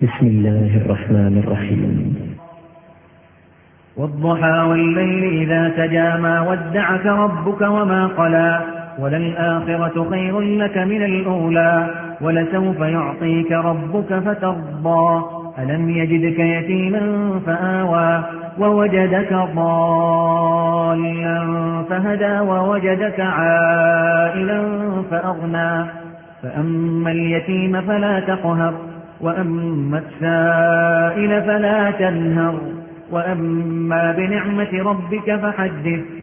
بسم الله الرحمن الرحيم. والضحى والليل إذا سجى ما ودعك ربك وما قلى وللآخرة خير لك من الأولى ولسوف يعطيك ربك فترضى ألم يجدك يتيما فآوى ووجدك ضالا فهدى ووجدك عائلا فأغنى فأما اليتيم فلا تقهر وأما السائل فلا تنهر وأما بنعمة ربك فحدث